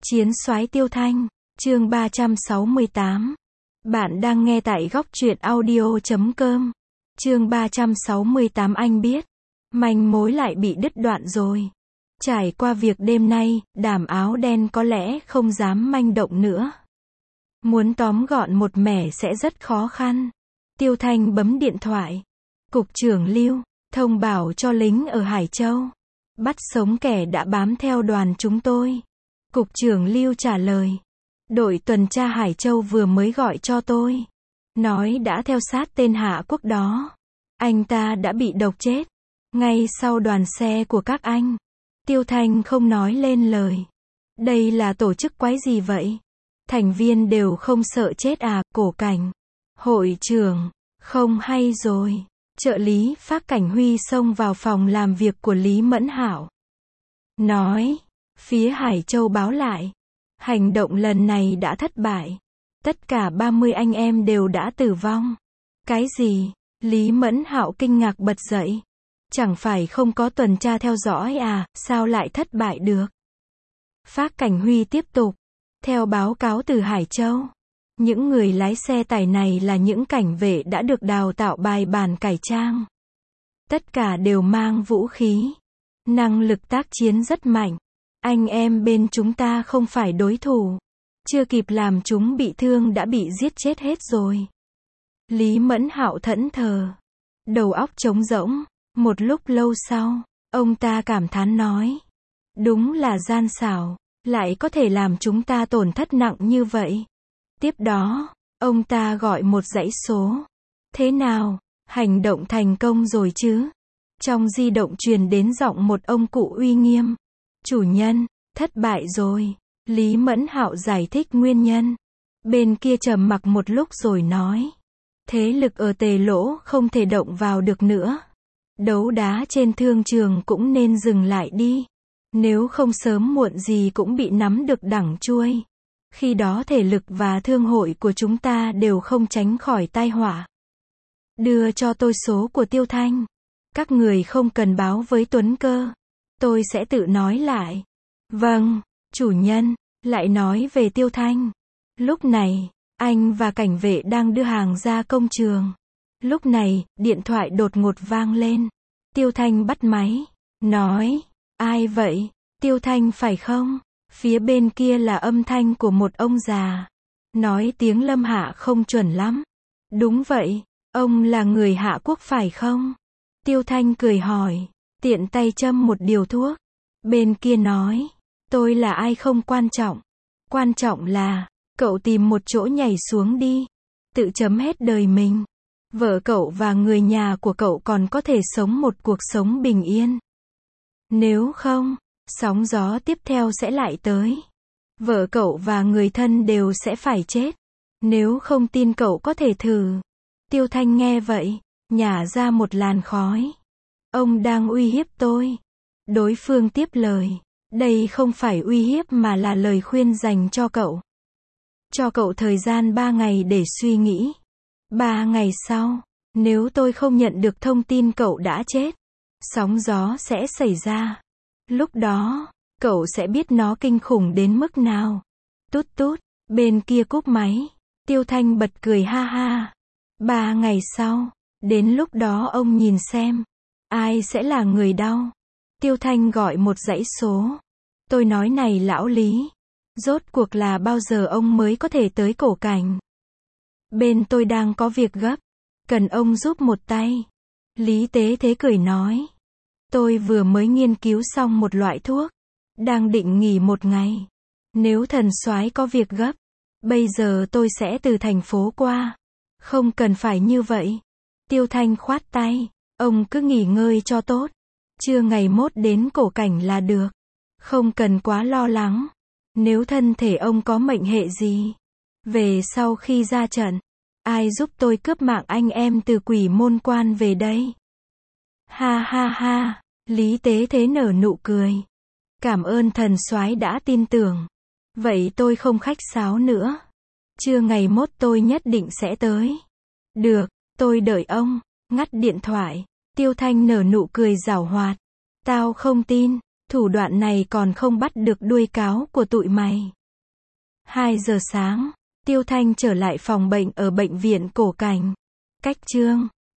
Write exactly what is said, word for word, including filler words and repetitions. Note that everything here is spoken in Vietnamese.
Chiến soái Tiêu Thanh, chương ba trăm sáu mươi tám. Bạn đang nghe tại góc truyện audio chấm com. Chương ba trăm sáu mươi tám. Anh biết, manh mối lại bị đứt đoạn rồi. Trải qua việc đêm nay, Đàm áo đen có lẽ không dám manh động nữa. Muốn tóm gọn một mẻ sẽ rất khó khăn. Tiêu Thanh bấm điện thoại. Cục trưởng Lưu, thông báo cho lính ở Hải Châu. Bắt sống kẻ đã bám theo đoàn chúng tôi. Cục trưởng Lưu trả lời. Đội tuần tra Hải Châu vừa mới gọi cho tôi. Nói đã theo sát tên Hạ Quốc đó. Anh ta đã bị độc chết. Ngay sau đoàn xe của các anh. Tiêu Thanh không nói lên lời. Đây là tổ chức quái gì vậy? Thành viên đều không sợ chết à? Cổ Cảnh. Hội trưởng. Không hay rồi. Trợ lý Phác Cảnh Huy xông vào phòng làm việc của Lý Mẫn Hạo. Nói. Phía Hải Châu báo lại. Hành động lần này đã thất bại. Tất cả ba mươi anh em đều đã tử vong. Cái gì? Lý Mẫn Hạo kinh ngạc bật dậy. Chẳng phải không có tuần tra theo dõi à, sao lại thất bại được? Phác Cảnh Huy tiếp tục. Theo báo cáo từ Hải Châu, những người lái xe tải này là những cảnh vệ đã được đào tạo bài bản cải trang. Tất cả đều mang vũ khí. Năng lực tác chiến rất mạnh. Anh em bên chúng ta không phải đối thủ. Chưa kịp làm chúng bị thương đã bị giết chết hết rồi. Lý Mẫn Hạo thẫn thờ. Đầu óc trống rỗng. Một lúc lâu sau, ông ta cảm thán nói. Đúng là gian xảo. Lại có thể làm chúng ta tổn thất nặng như vậy. Tiếp đó, ông ta gọi một dãy số. Thế nào? Hành động thành công rồi chứ? Trong di động truyền đến giọng một ông cụ uy nghiêm. Chủ nhân, thất bại rồi. Lý Mẫn Hạo giải thích nguyên nhân. Bên kia trầm mặc một lúc rồi nói. Thế lực ở Tề Lỗ không thể động vào được nữa. Đấu đá trên thương trường cũng nên dừng lại đi. Nếu không sớm muộn gì cũng bị nắm được đẳng chuôi. Khi đó thể lực và thương hội của chúng ta đều không tránh khỏi tai họa. Đưa cho tôi số của Tiêu Thanh. Các người không cần báo với Tuấn Cơ. Tôi sẽ tự nói lại. Vâng, chủ nhân. Lại nói về Tiêu Thanh. Lúc này, anh và cảnh vệ đang đưa hàng ra công trường. Lúc này, điện thoại đột ngột vang lên. Tiêu Thanh bắt máy. Nói. Ai vậy? Tiêu Thanh phải không? Phía bên kia là âm thanh của một ông già. Nói tiếng Lâm Hạ không chuẩn lắm. Đúng vậy. Ông là người Hạ Quốc phải không? Tiêu Thanh cười hỏi. Tiện tay châm một điều thuốc. Bên kia nói. Tôi là ai không quan trọng. Quan trọng là, cậu tìm một chỗ nhảy xuống đi. Tự chấm hết đời mình. Vợ cậu và người nhà của cậu còn có thể sống một cuộc sống bình yên. Nếu không, sóng gió tiếp theo sẽ lại tới. Vợ cậu và người thân đều sẽ phải chết. Nếu không tin cậu có thể thử. Tiêu Thanh nghe vậy, nhả ra một làn khói. Ông đang uy hiếp tôi. Đối phương tiếp lời. Đây không phải uy hiếp mà là lời khuyên dành cho cậu. Cho cậu thời gian ba ngày để suy nghĩ. Ba ngày sau, nếu tôi không nhận được thông tin cậu đã chết, sóng gió sẽ xảy ra. Lúc đó, cậu sẽ biết nó kinh khủng đến mức nào. Tút tút, bên kia cúp máy. Tiêu Thanh bật cười ha ha. Ba ngày sau, đến lúc đó ông nhìn xem, ai sẽ là người đau. Tiêu Thanh gọi một dãy số. Tôi nói này lão Lý, rốt cuộc là bao giờ ông mới có thể tới Cổ Cảnh? Bên tôi đang có việc gấp, cần ông giúp một tay. Lý Tế Thế cười nói. Tôi vừa mới nghiên cứu xong một loại thuốc, đang định nghỉ một ngày. Nếu thần soái có việc gấp, bây giờ tôi sẽ từ thành phố qua. Không cần phải như vậy. Tiêu Thanh khoát tay. Ông cứ nghỉ ngơi cho tốt. Trưa ngày mốt đến Cổ Cảnh là được. Không cần quá lo lắng. Nếu thân thể ông có mệnh hệ gì, về sau khi ra trận, ai giúp tôi cướp mạng anh em từ Quỷ Môn Quan về đây? Ha ha ha. Lý Tế Thế nở nụ cười. Cảm ơn thần soái đã tin tưởng. Vậy tôi không khách sáo nữa. Trưa ngày mốt tôi nhất định sẽ tới. Được, tôi đợi ông. Ngắt điện thoại. Tiêu Thanh nở nụ cười giảo hoạt. Tao không tin. Thủ đoạn này còn không bắt được đuôi cáo của tụi mày. hai giờ sáng, Tiêu Thanh trở lại phòng bệnh ở bệnh viện Cổ Cảnh. Cách chương